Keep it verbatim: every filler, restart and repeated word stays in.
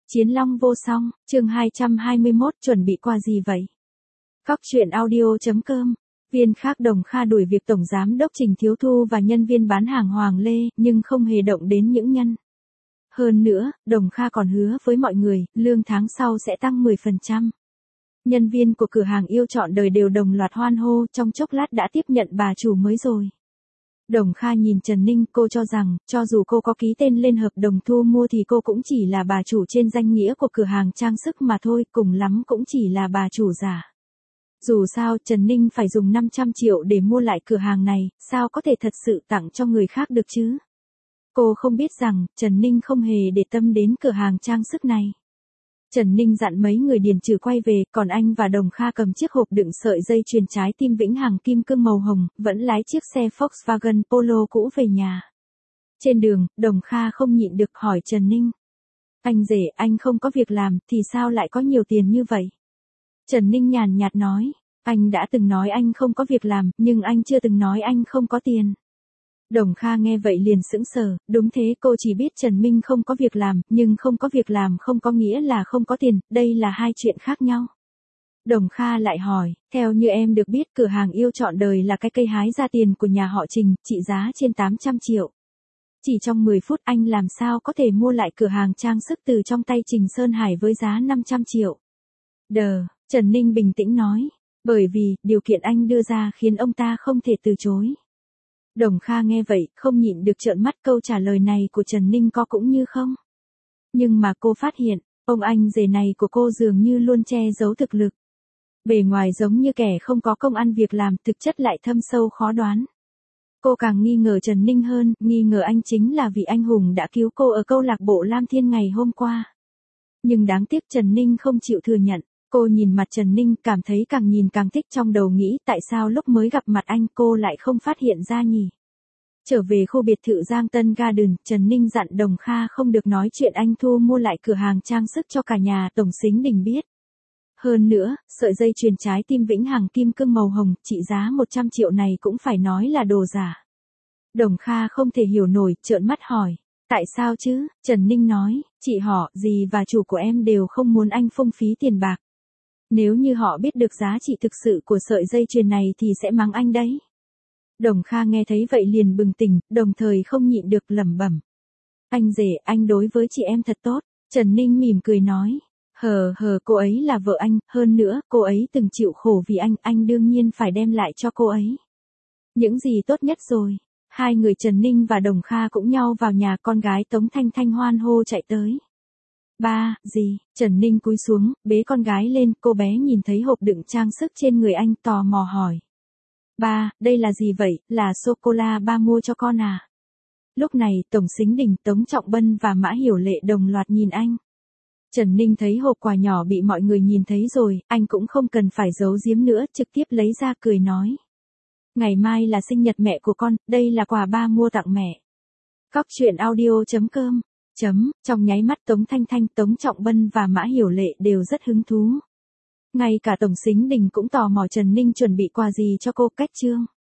Chiến long vô song, chương hai trăm hai mươi mốt, chuẩn bị qua gì vậy? Cóc truyện audio.com. Viên khác Đồng Kha đuổi việc Tổng Giám đốc Trình Thiếu Thu và nhân viên bán hàng Hoàng Lê, nhưng không hề động đến những nhân. Hơn nữa, Đồng Kha còn hứa với mọi người, lương tháng sau sẽ tăng mười phần trăm. Nhân viên của cửa hàng yêu trọn đời đều đồng loạt hoan hô, trong chốc lát đã tiếp nhận bà chủ mới rồi. Đồng Kha nhìn Trần Ninh, cô cho rằng, cho dù cô có ký tên lên hợp đồng thu mua thì cô cũng chỉ là bà chủ trên danh nghĩa của cửa hàng trang sức mà thôi, cùng lắm cũng chỉ là bà chủ giả. Dù sao, Trần Ninh phải dùng năm trăm triệu để mua lại cửa hàng này, sao có thể thật sự tặng cho người khác được chứ? Cô không biết rằng, Trần Ninh không hề để tâm đến cửa hàng trang sức này. Trần Ninh dặn mấy người điền trừ quay về, còn anh và Đồng Kha cầm chiếc hộp đựng sợi dây chuyền trái tim vĩnh hằng kim cương màu hồng, vẫn lái chiếc xe Volkswagen Polo cũ về nhà. Trên đường, Đồng Kha không nhịn được hỏi Trần Ninh. Anh rể, anh không có việc làm, thì sao lại có nhiều tiền như vậy? Trần Ninh nhàn nhạt nói, anh đã từng nói anh không có việc làm, nhưng anh chưa từng nói anh không có tiền. Đồng Kha nghe vậy liền sững sờ, đúng thế, cô chỉ biết Trần Minh không có việc làm, nhưng không có việc làm không có nghĩa là không có tiền, đây là hai chuyện khác nhau. Đồng Kha lại hỏi, theo như em được biết cửa hàng yêu trọn đời là cái cây hái ra tiền của nhà họ Trình, trị giá trên tám trăm triệu. Chỉ trong mười phút anh làm sao có thể mua lại cửa hàng trang sức từ trong tay Trình Sơn Hải với giá năm trăm triệu. Đờ, Trần Ninh bình tĩnh nói, bởi vì, điều kiện anh đưa ra khiến ông ta không thể từ chối. Đồng Kha nghe vậy, không nhịn được trợn mắt, câu trả lời này của Trần Ninh có cũng như không. Nhưng mà cô phát hiện, ông anh rể này của cô dường như luôn che giấu thực lực. Bề ngoài giống như kẻ không có công ăn việc làm, thực chất lại thâm sâu khó đoán. Cô càng nghi ngờ Trần Ninh hơn, nghi ngờ anh chính là vị anh hùng đã cứu cô ở câu lạc bộ Lam Thiên ngày hôm qua. Nhưng đáng tiếc Trần Ninh không chịu thừa nhận. Cô nhìn mặt Trần Ninh, cảm thấy càng nhìn càng thích, trong đầu nghĩ tại sao lúc mới gặp mặt anh cô lại không phát hiện ra nhỉ. Trở về khu biệt thự Giang Tân Garden, Trần Ninh dặn Đồng Kha không được nói chuyện anh thu mua lại cửa hàng trang sức cho cả nhà Tổng Sính Đình biết. Hơn nữa, sợi dây chuyền trái tim vĩnh hằng kim cương màu hồng, trị giá một trăm triệu này cũng phải nói là đồ giả. Đồng Kha không thể hiểu nổi, trợn mắt hỏi. Tại sao chứ? Trần Ninh nói, chị họ, dì và chủ của em đều không muốn anh phung phí tiền bạc. Nếu như họ biết được giá trị thực sự của sợi dây chuyền này thì sẽ mắng anh đấy. Đồng Kha nghe thấy vậy liền bừng tỉnh, đồng thời không nhịn được lẩm bẩm. Anh rể, anh đối với chị em thật tốt. Trần Ninh mỉm cười nói. Hờ hờ, cô ấy là vợ anh, hơn nữa, cô ấy từng chịu khổ vì anh, anh đương nhiên phải đem lại cho cô ấy những gì tốt nhất rồi. Hai người Trần Ninh và Đồng Kha cũng nhau vào nhà, con gái Tống Thanh Thanh hoan hô chạy tới. Ba, gì? Trần Ninh cúi xuống, bế con gái lên, cô bé nhìn thấy hộp đựng trang sức trên người anh, tò mò hỏi. Ba, đây là gì vậy, là sô-cô-la ba mua cho con à? Lúc này, Tổng Sính Đình, Tống Trọng Bân và Mã Hiểu Lệ đồng loạt nhìn anh. Trần Ninh thấy hộp quà nhỏ bị mọi người nhìn thấy rồi, anh cũng không cần phải giấu giếm nữa, trực tiếp lấy ra cười nói. Ngày mai là sinh nhật mẹ của con, đây là quà ba mua tặng mẹ. Cóc truyện audio.com. Chấm, trong nháy mắt Tống Thanh Thanh, Tống Trọng Bân và Mã Hiểu Lệ đều rất hứng thú. Ngay cả Tổng Sính Đình cũng tò mò Trần Ninh chuẩn bị quà gì cho cô. Cách chương.